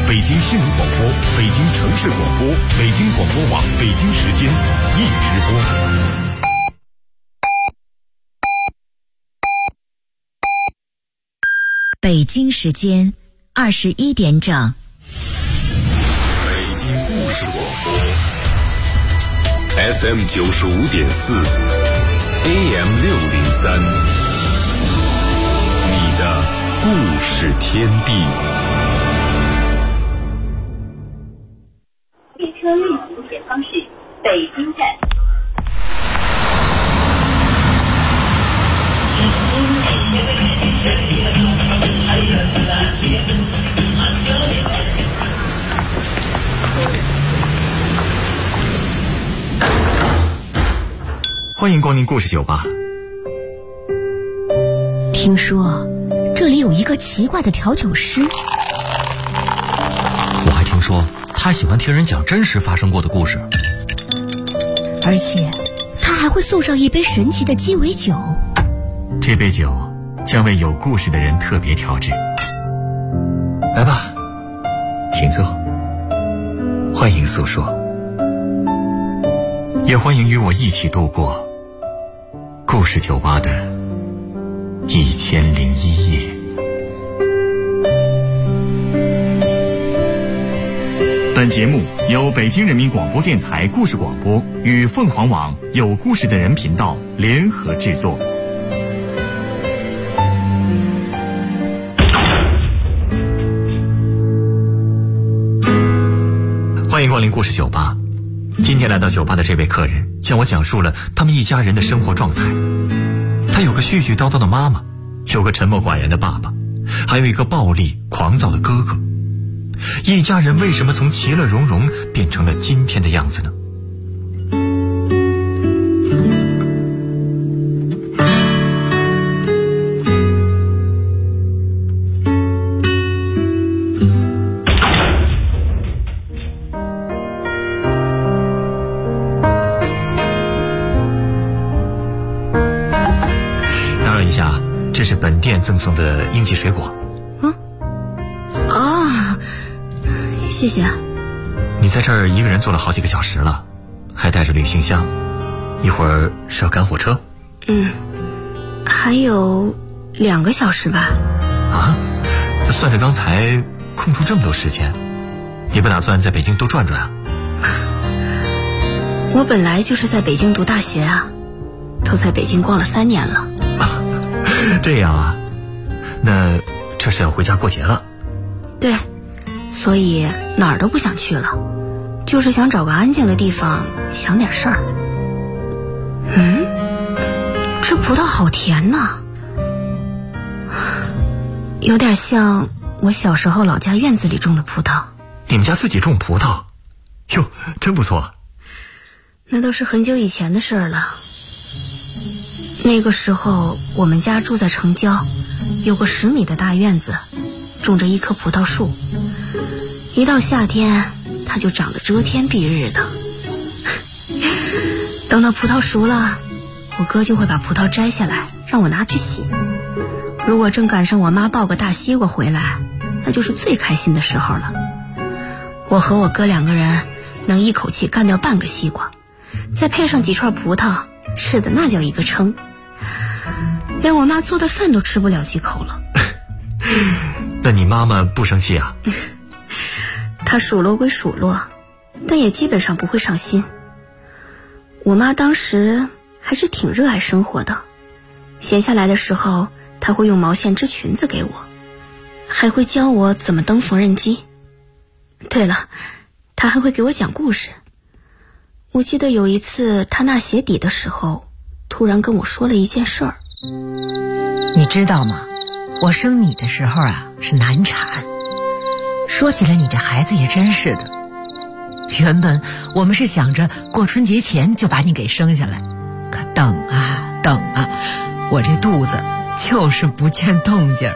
北京新闻广播、北京城市广播、北京广播网北京时间一直播。 北京时间21点整。 北京故事广播 FM 95.4 AM 603，你的故事天地。 列车运行前方是北京站。 欢迎光临故事酒吧。 听说这里有一个奇怪的调酒师， 我还听说他喜欢听人讲真实发生过的故事， 而且他还会送上一杯神奇的鸡尾酒。 这杯酒将为有故事的人特别调制。来吧，请坐，欢迎诉说，也欢迎与我一起度过故事酒吧的1001夜。本节目由北京人民广播电台故事广播与凤凰网有故事的人频道联合制作。欢迎光临故事酒吧。今天来到酒吧的这位客人向我讲述了他们一家人的生活状态。他有个絮絮叨叨的妈妈，有个沉默寡言的爸爸，还有一个暴力狂躁的哥哥。一家人为什么从其乐融融变成了今天的样子呢？打扰一下，这是本店赠送的应季水果。 谢谢。 你在这儿一个人坐了好几个小时了，还带着旅行箱，一会儿是要赶火车？ 还有2个小时吧。 啊，算着刚才空出这么多时间，你不打算在北京多转转啊？ 我本来就是在北京读大学啊，都在北京逛了3年了。 这样啊，那这是要回家过节了？ 对，所以哪儿都不想去了，就是想找个安静的地方想点事儿。这葡萄好甜呐，有点像我小时候老家院子里种的葡萄。 你们家自己种葡萄？哟，真不错。 那都是很久以前的事儿了。那个时候我们家住在城郊，有个10米的大院子，种着一棵葡萄树。一到夏天它就长得遮天蔽日的。等到葡萄熟了，我哥就会把葡萄摘下来让我拿去洗。如果正赶上我妈抱个大西瓜回来，那就是最开心的时候了。我和我哥2个人能一口气干掉半个西瓜，再配上几串葡萄，吃的那叫一个撑，连我妈做的饭都吃不了几口了。 那你妈妈不生气啊？ 她数落归数落，但也基本上不会上心。我妈当时还是挺热爱生活的，闲下来的时候她会用毛线织裙子给我，还会教我怎么蹬缝纫机。对了，她还会给我讲故事。我记得有一次她纳鞋底的时候，突然跟我说了一件事儿。 你知道吗？我生你的时候啊是难产。说起来你这孩子也真是的，原本我们是想着过春节前就把你给生下来，可等啊等啊，我这肚子就是不见动静儿。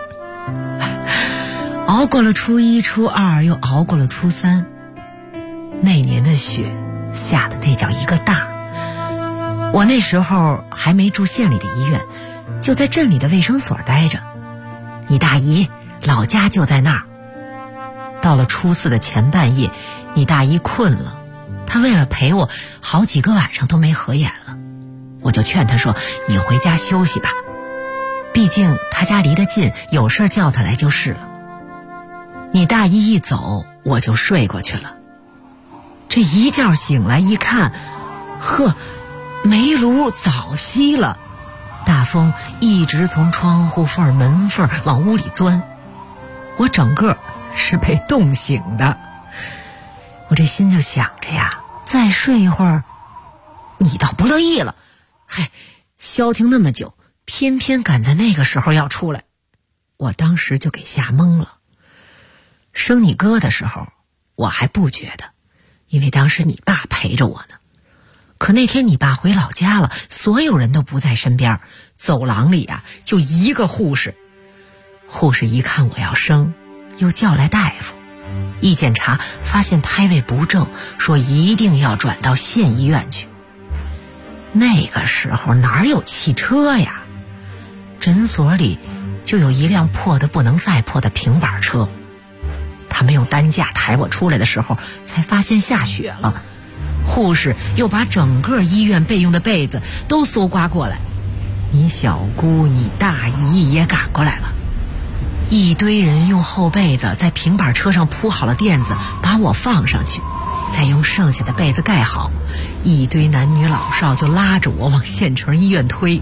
熬过了初1、初2，又熬过了初3，那年的雪下的那叫一个大。我那时候还没住县里的医院，就在镇里的卫生所待着。你大姨老家就在那儿。 到了初4的前半夜，你大姨困了，她为了陪我，好几个晚上都没合眼了。我就劝她说，你回家休息吧，毕竟她家离得近，有事叫她来就是了。你大姨一走，我就睡过去了。这一觉醒来一看，呵，煤炉早熄了，大风一直从窗户缝门缝往屋里钻，我整个是被冻醒的。我这心就想着呀，再睡一会儿，你倒不乐意了，嗨，消停那么久，偏偏赶在那个时候要出来，我当时就给吓懵了。生你哥的时候我还不觉得，因为当时你爸陪着我呢。可那天你爸回老家了，所有人都不在身边，走廊里啊就一个护士。护士一看我要生，又叫来大夫，一检查发现胎位不正，说一定要转到县医院去。那个时候哪有汽车呀？诊所里就有一辆破得不能再破的平板车。他们用担架抬我出来的时候，才发现下雪了。护士又把整个医院备用的被子都搜刮过来，你小姑、你大姨也赶过来了。一堆人用厚被子在平板车上铺好了垫子，把我放上去，再用剩下的被子盖好。一堆男女老少就拉着我往县城医院推。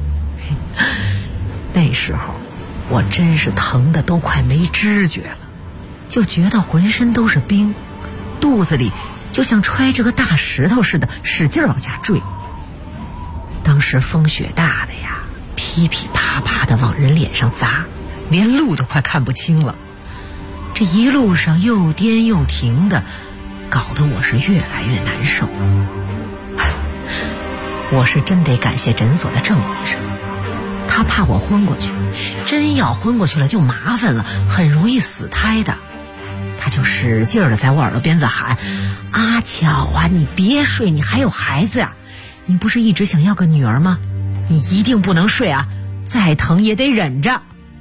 那时候我真是疼得都快没知觉了，就觉得浑身都是冰，肚子里就像揣着个大石头似的，使劲往下坠。当时风雪大的呀，噼噼啪啪的往人脸上砸，连路都快看不清了。这一路上又颠又停的，搞得我是越来越难受。我是真得感谢诊所的郑医生，他怕我昏过去，真要昏过去了就麻烦了，很容易死胎的。他就使劲的在我耳朵边子喊，阿巧啊，你别睡，你还有孩子啊，你不是一直想要个女儿吗？你一定不能睡啊，再疼也得忍着。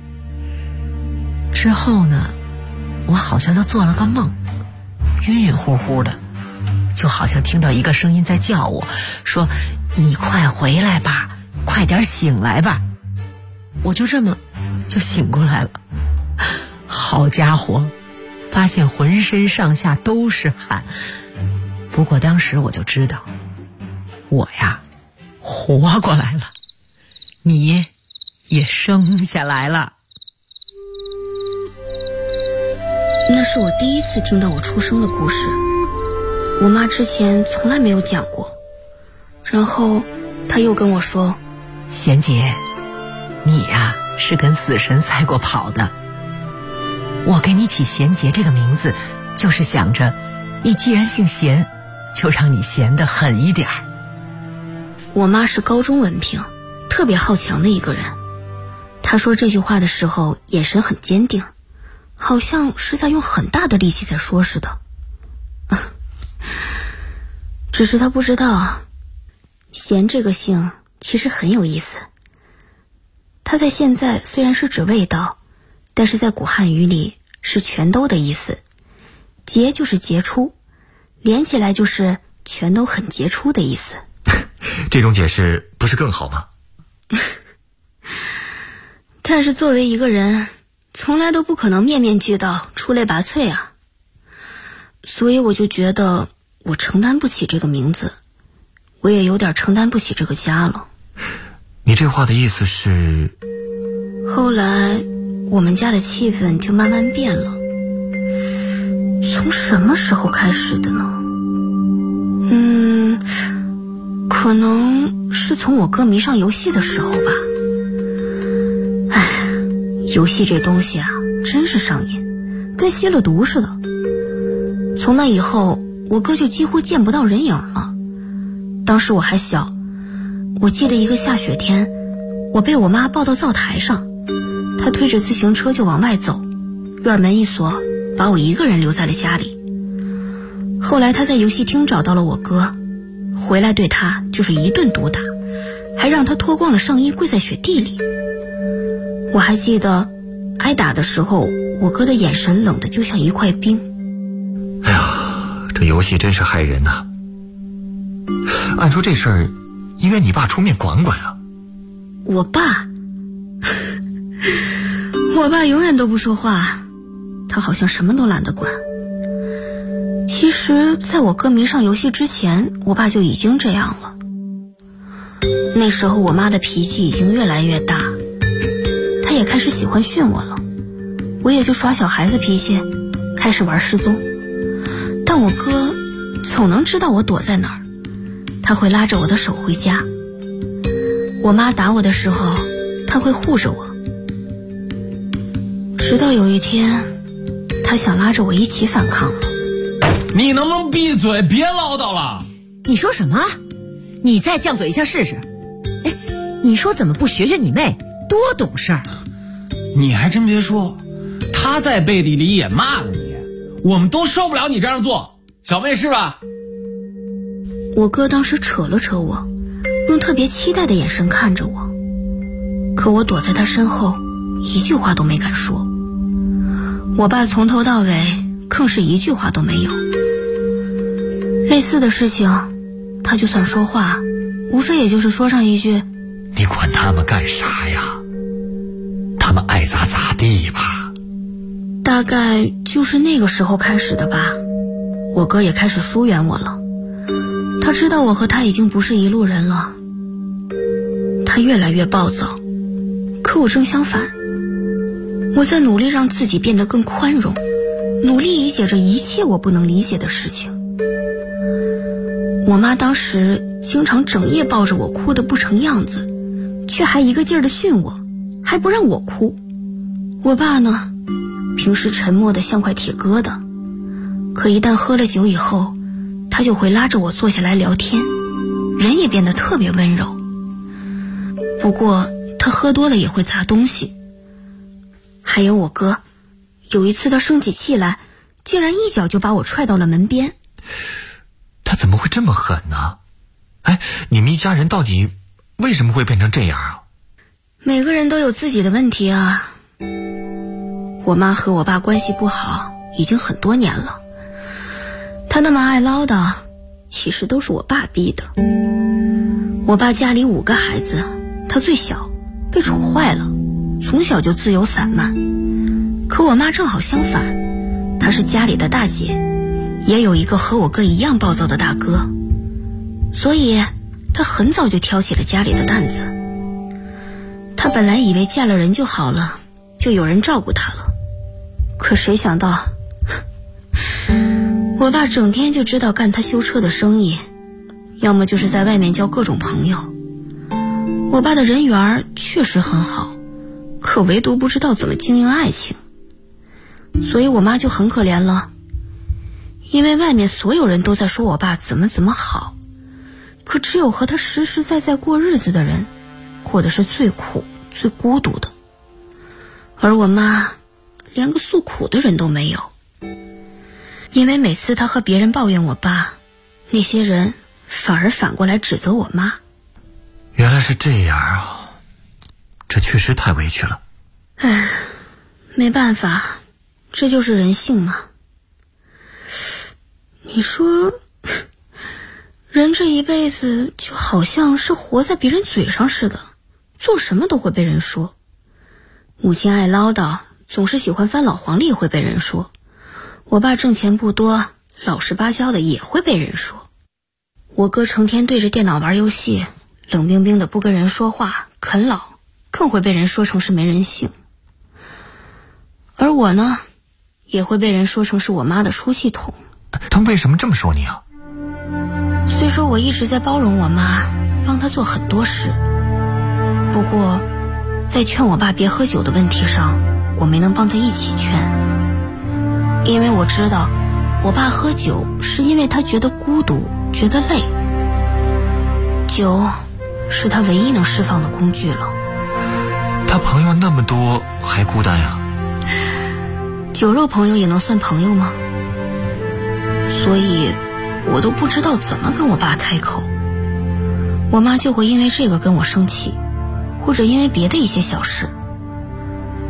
之后呢，我好像就做了个梦，晕晕乎乎的，就好像听到一个声音在叫我，说你快回来吧，快点醒来吧。我就这么就醒过来了。好家伙，发现浑身上下都是汗。不过当时我就知道，我呀活过来了，你也生下来了。 那是我第一次听到我出生的故事，我妈之前从来没有讲过。然后她又跟我说， 贤姐，你呀是跟死神赛过跑的。我给你起贤姐这个名字，就是想着你既然姓贤，就让你贤得狠一点儿。 我妈是高中文凭，特别好强的一个人。她说这句话的时候眼神很坚定，好像是在用很大的力气在说似的。只是她不知道，贤这个姓其实很有意思。它在现在虽然是指味道，但是在古汉语里是全都的意思。杰就是杰出，连起来就是全都很杰出的意思。 这种解释不是更好吗？ 但是作为一个人，从来都不可能面面俱到，出类拔萃啊。所以我就觉得我承担不起这个名字，我也有点承担不起这个家了。 你这话的意思是？ 后来我们家的气氛就慢慢变了。从什么时候开始的呢？可能是从我哥迷上游戏的时候吧。游戏这东西啊，真是上瘾，跟吸了毒似的。从那以后，我哥就几乎见不到人影了。当时我还小，我记得一个下雪天，我被我妈抱到灶台上，她推着自行车就往外走，院门一锁，把我一个人留在了家里。后来她在游戏厅找到了我哥，回来对他就是一顿毒打，还让他脱光了上衣跪在雪地里。我还记得挨打的时候，我哥的眼神冷得就像一块冰。 哎呀，这游戏真是害人呐！按说这事儿应该你爸出面管管啊。 我爸我爸永远都不说话，他好像什么都懒得管。其实在我哥迷上游戏之前，我爸就已经这样了。那时候我妈的脾气已经越来越大，她也开始喜欢训我了，我也就耍小孩子脾气，开始玩失踪。但我哥总能知道我躲在哪儿，他会拉着我的手回家。我妈打我的时候，他会护着我。直到有一天，他想拉着我一起反抗了。 你能不能闭嘴，别唠叨了？ 你说什么？你再犟嘴一下试试。哎，你说怎么不学学你妹，多懂事儿？ 你还真别说，她在背地里也骂了你，我们都受不了你这样做，小妹是吧？ 我哥当时扯了扯我，用特别期待的眼神看着我，可我躲在他身后，一句话都没敢说。我爸从头到尾更是一句话都没有。类似的事情，他就算说话，无非也就是说上一句： 你管他们干啥呀？他们爱咋咋地吧。 大概就是那个时候开始的吧，我哥也开始疏远我了。他知道我和他已经不是一路人了，他越来越暴躁。可我正相反，我在努力让自己变得更宽容，努力理解着一切我不能理解的事情。我妈当时经常整夜抱着我哭得不成样子，却还一个劲儿地训我，还不让我哭。我爸呢，平时沉默得像块铁疙瘩，可一旦喝了酒以后，他就会拉着我坐下来聊天，人也变得特别温柔。不过他喝多了也会砸东西。还有我哥，有一次他生起气来，竟然一脚就把我踹到了门边。 他怎么会这么狠呢？哎，你们一家人到底为什么会变成这样啊？ 每个人都有自己的问题啊。我妈和我爸关系不好已经很多年了，她那么爱唠叨，其实都是我爸逼的。我爸家里5个孩子，他最小，被宠坏了，从小就自由散漫。可我妈正好相反，她是家里的大姐，也有一个和我哥一样暴躁的大哥，所以她很早就挑起了家里的担子。她本来以为嫁了人就好了，就有人照顾她了，可谁想到我爸整天就知道干他修车的生意，要么就是在外面交各种朋友。我爸的人缘确实很好，可唯独不知道怎么经营爱情。所以我妈就很可怜了，因为外面所有人都在说我爸怎么好，可只有和他实实在在过日子的人，过的是最苦最孤独的。而我妈连个诉苦的人都没有，因为每次她和别人抱怨我爸，那些人反而反过来指责我妈。 原来是这样啊，这确实太委屈了。 唉，没办法，这就是人性嘛。你说，人这一辈子就好像是活在别人嘴上似的，做什么都会被人说。母亲爱唠叨，总是喜欢翻老黄历会被人说，我爸挣钱不多，老实巴交的也会被人说。我哥成天对着电脑玩游戏，冷冰冰的不跟人说话，啃老，更会被人说成是没人性。而我呢，也会被人说成是我妈的出气筒。 他们为什么这么说你啊？ 虽说我一直在包容我妈，帮她做很多事，不过在劝我爸别喝酒的问题上，我没能帮他一起劝。因为我知道我爸喝酒是因为他觉得孤独，觉得累，酒是他唯一能释放的工具了。 他朋友那么多，还孤单呀？ 酒肉朋友也能算朋友吗？所以我都不知道怎么跟我爸开口。我妈就会因为这个跟我生气，或者因为别的一些小事。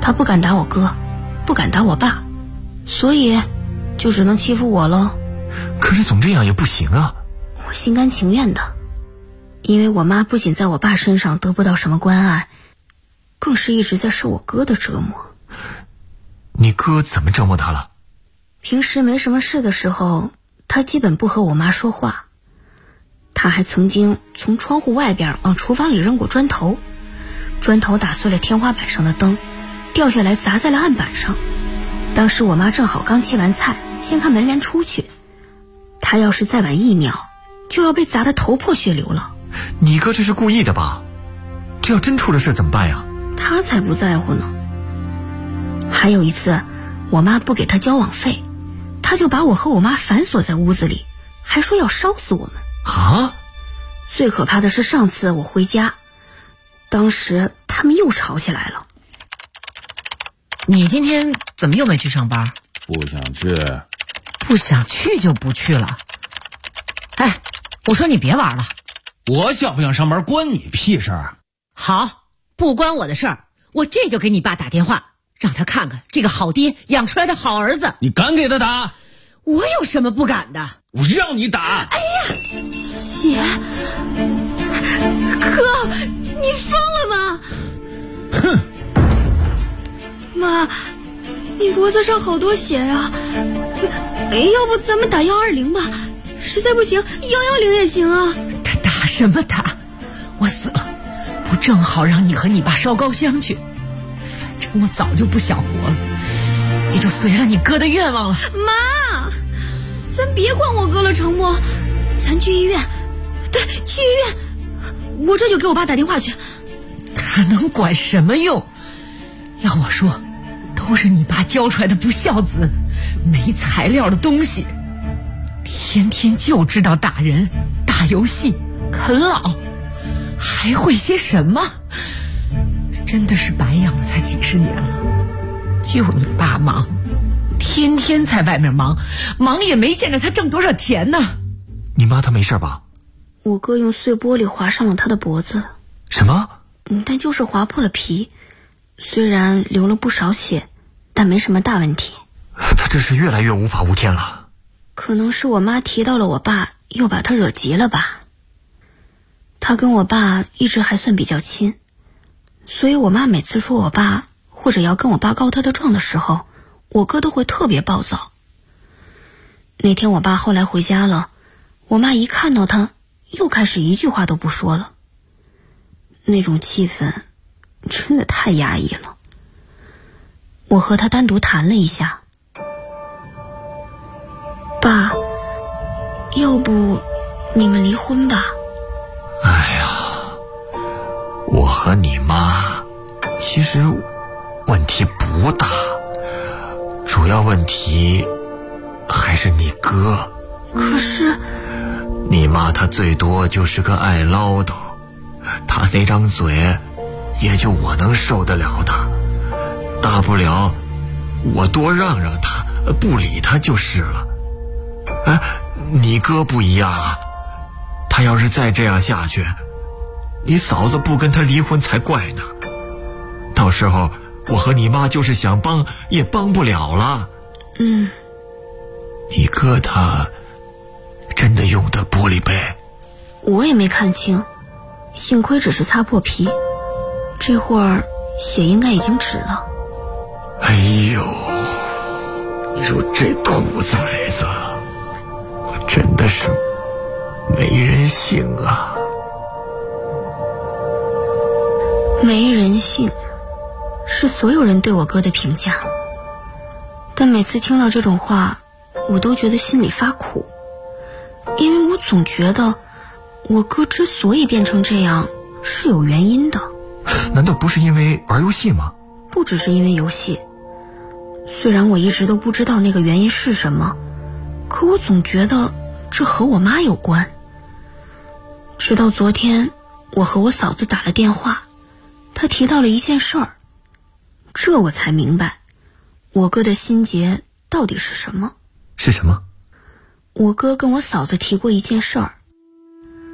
他不敢打我哥，不敢打我爸，所以就只能欺负我了。 可是总这样也不行啊。 我心甘情愿的，因为我妈不仅在我爸身上得不到什么关爱，更是一直在受我哥的折磨。 你哥怎么折磨他了？ 平时没什么事的时候，他基本不和我妈说话。他还曾经从窗户外边往厨房里扔过砖头，砖头打碎了天花板上的灯，掉下来砸在了案板上。当时我妈正好刚切完菜，掀开门帘出去，他要是再晚1秒，就要被砸得头破血流了。 你哥这是故意的吧？这要真出了事怎么办呀？ 他才不在乎呢。还有一次，我妈不给他交网费，他就把我和我妈反锁在屋子里，还说要烧死我们。 啊！ 最可怕的是上次我回家，当时他们又吵起来了。 你今天怎么又没去上班？ 不想去。 不想去就不去了。哎，我说你别玩了。 我想不想上班关你屁事儿？ 好，不关我的事儿，我这就给你爸打电话，让他看看这个好爹养出来的好儿子。 你敢给他打？ 我有什么不敢的？ 我让你打！ 哎呀， 血！哥，你疯了吗？ 哼！ 妈，你脖子上好多血啊！要不咱们打120吧？实在不行110也行啊。 他打什么打？我死了，不正好让你和你爸烧高香去？反正我早就不想活了，也就随了你哥的愿望了。 妈，咱别管我哥了成不？咱去医院。对，去医院。我这就给我爸打电话去。 他能管什么用？要我说，都是你爸教出来的不孝子，没材料的东西，天天就知道打人、打游戏、啃老，还会些什么？真的是白养了才几十年了。就你爸忙，天天在外面忙也没见着他挣多少钱呢。 你妈她没事吧？ 我哥用碎玻璃划伤了他的脖子。 什么？ 但就是划破了皮，虽然流了不少血，但没什么大问题。 他这是越来越无法无天了。 可能是我妈提到了我爸，又把他惹急了吧。他跟我爸一直还算比较亲，所以我妈每次说我爸或者要跟我爸告他的状的时候，我哥都会特别暴躁。那天我爸后来回家了，我妈一看到他，又开始一句话都不说了。那种气氛真的太压抑了。我和他单独谈了一下，爸，要不你们离婚吧？ 哎呀，我和你妈其实问题不大，主要问题还是你哥。 可是你妈她最多就是个爱唠叨，她那张嘴也就我能受得了她，大不了我多让让她，不理她就是了。哎，你哥不一样啊，他要是再这样下去，你嫂子不跟他离婚才怪呢。到时候我和你妈就是想帮也帮不了了。你哥他真的用的玻璃杯？ 我也没看清，幸亏只是擦破皮，这会儿血应该已经止了。 哎呦，你说这兔崽子真的是没人性啊！ 没人性是所有人对我哥的评价，但每次听到这种话，我都觉得心里发苦，因为我总觉得我哥之所以变成这样是有原因的。 难道不是因为玩游戏吗？ 不只是因为游戏，虽然我一直都不知道那个原因是什么，可我总觉得这和我妈有关。直到昨天我和我嫂子打了电话，她提到了一件事儿，这我才明白我哥的心结到底是什么。 是什么？ 我哥跟我嫂子提过一件事儿，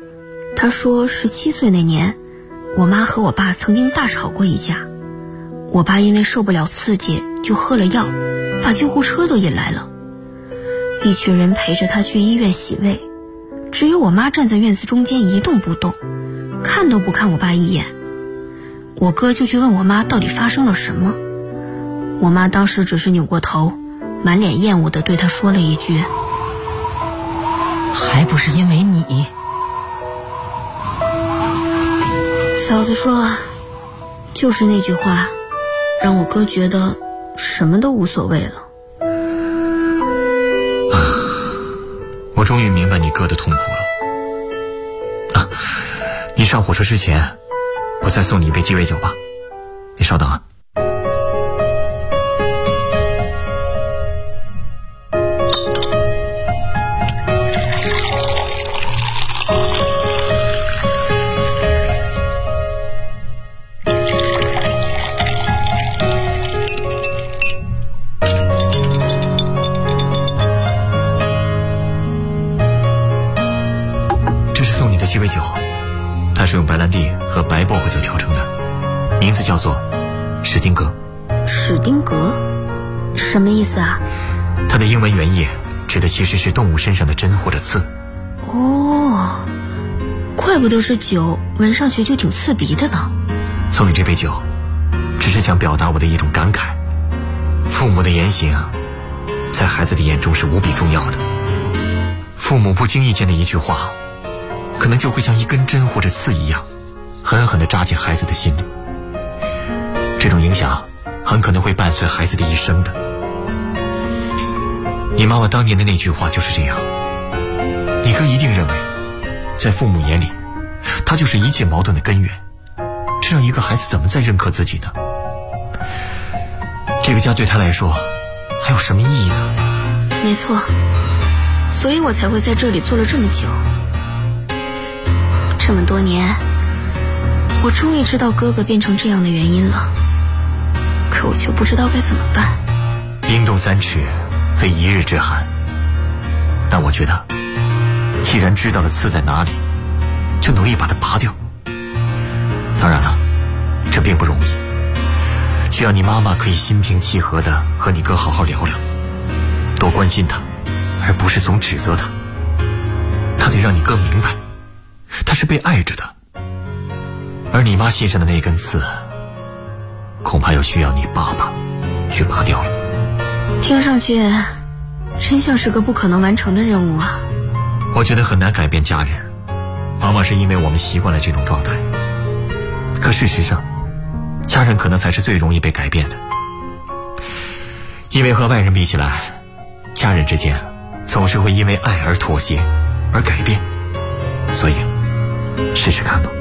他说17岁那年，我妈和我爸曾经大吵过一架， 我爸因为受不了刺激就喝了药，把救护车都引来了。一群人陪着他去医院洗胃，只有我妈站在院子中间一动不动，看都不看我爸一眼。我哥就去问我妈到底发生了什么，我妈当时只是扭过头，满脸厌恶地对他说了一句： 还不是因为你。 嫂子说，就是那句话让我哥觉得什么都无所谓了。 我终于明白你哥的痛苦了。你上火车之前，我再送你一杯鸡尾酒吧。你稍等啊。鸡尾酒，它是用白兰地和白薄荷酒调成的，名字叫做史丁格。 史丁格什么意思啊？ 它的英文原意指的其实是动物身上的针或者刺。 哦，怪不得是酒，闻上去就挺刺鼻的呢。 送你这杯酒，只是想表达我的一种感慨。父母的言行，在孩子的眼中是无比重要的。父母不经意间的一句话，可能就会像一根针或者刺一样，狠狠地扎进孩子的心里。这种影响很可能会伴随孩子的一生的。你妈妈当年的那句话就是这样。你哥一定认为，在父母眼里，他就是一切矛盾的根源。这让一个孩子怎么再认可自己呢？这个家对他来说还有什么意义呢？ 没错，所以我才会在这里做了这么久。这么多年，我终于知道哥哥变成这样的原因了，可我却不知道该怎么办。 冰冻三尺，非一日之寒。但我觉得，既然知道了刺在哪里，就努力把它拔掉。当然了，这并不容易，需要你妈妈可以心平气和地和你哥好好聊聊，多关心他，而不是总指责他。他得让你哥明白，他是被爱着的，而你妈心上的那根刺，恐怕又需要你爸爸去拔掉了。 听上去真像是个不可能完成的任务啊。 我觉得很难改变家人，往往是因为我们习惯了这种状态。可事实上，家人可能才是最容易被改变的，因为和外人比起来，家人之间总是会因为爱而妥协而改变，所以试试看吧。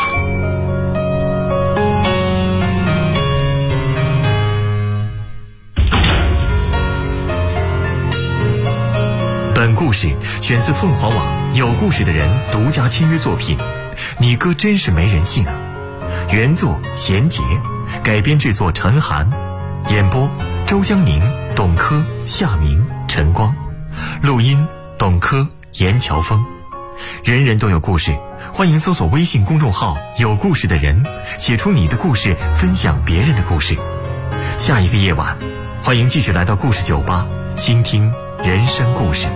本故事选自凤凰网有故事的人独家签约作品《你哥真是没人性啊》，原作贤杰，改编制作陈寒，演播周江宁、董珂、夏明、陈光，录音董珂、严乔峰。人人都有故事，欢迎搜索微信公众号有故事的人，写出你的故事，分享别人的故事。下一个夜晚，欢迎继续来到故事酒吧，倾听人生故事。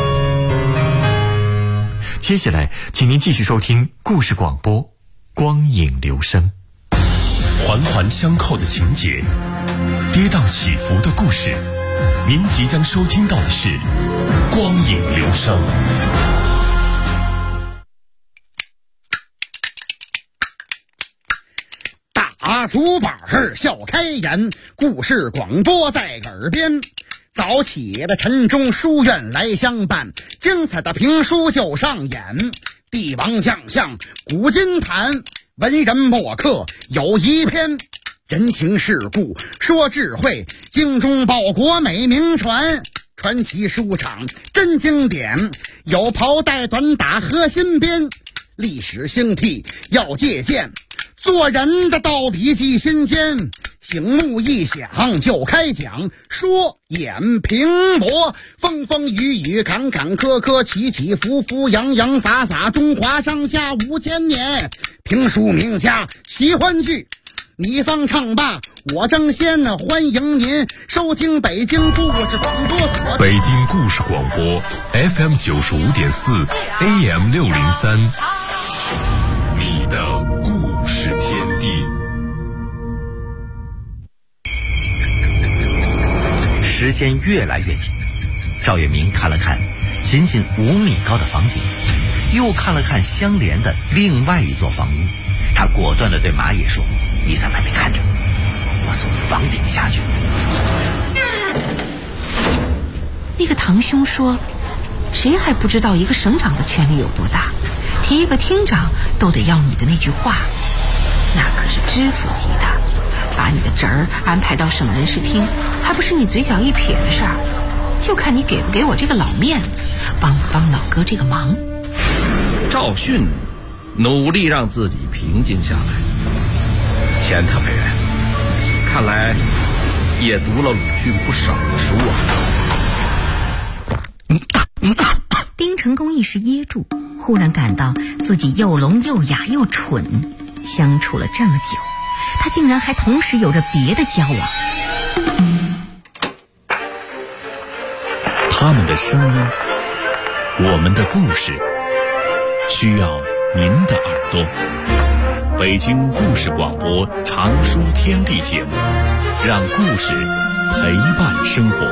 接下来请您继续收听故事广播，光影留声。 环环相扣的情节，跌宕起伏的故事，您即将收听到的是光影留声。 大竹板笑开颜，故事广播在耳边。早起的晨钟书院来相伴，精彩的评书就上演。帝王将相古今谈，文人墨客有一篇。人情世故说智慧，精忠报国美名传。传奇书场真经典，有袍带短打和新编。历史兴替要借鉴，做人的道理记心间。醒目一响就开讲，说演评驳，风风雨雨坎坎坷坷，起起伏伏洋洋洒洒，中华上下5000年。评书名家奇欢聚， 你方唱罢我争先，欢迎您收听北京故事广播所。 北京故事广播 FM 95.4 AM 603，你的故事天地。 时间越来越近，赵月明看了看仅仅5米高的房顶，又看了看相连的另外一座房屋，他果断地对马野说：“你在外面看着，我从房顶下去。” 那个堂兄说，谁还不知道一个省长的权力有多大，提一个厅长都得要你的那句话，那可是知府级的，把你的侄儿安排到省人事厅，还不是你嘴角一撇的事儿，就看你给不给我这个老面子，帮不帮老哥这个忙。 赵迅努力让自己平静下来，钱他没人，看来也读了鲁迅不少的书啊。 丁成功一时噎住，忽然感到自己又聋又哑又蠢，相处了这么久，他竟然还同时有着别的交往。 他们的声音，我们的故事，需要您的耳朵。北京故事广播常书天地节目，让故事陪伴生活。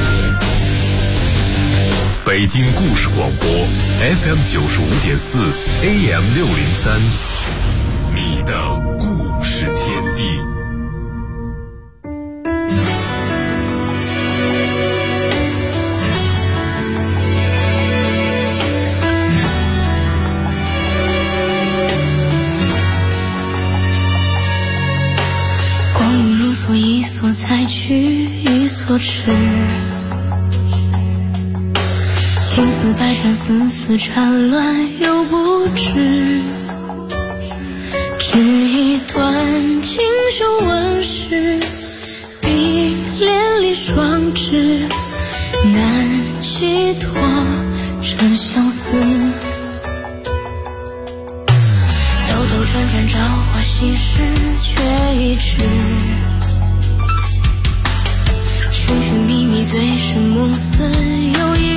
北京故事广播 FM 95.4 AM 603，你的故事天地。 光阴如梭，一梭采去，一梭吃。情丝百转，丝丝缠乱又不知，只一段锦绣纹饰，碧连理双枝，难寄托真相思。兜兜转转，朝花夕拾，却一迟。寻寻觅觅，醉生梦死，又一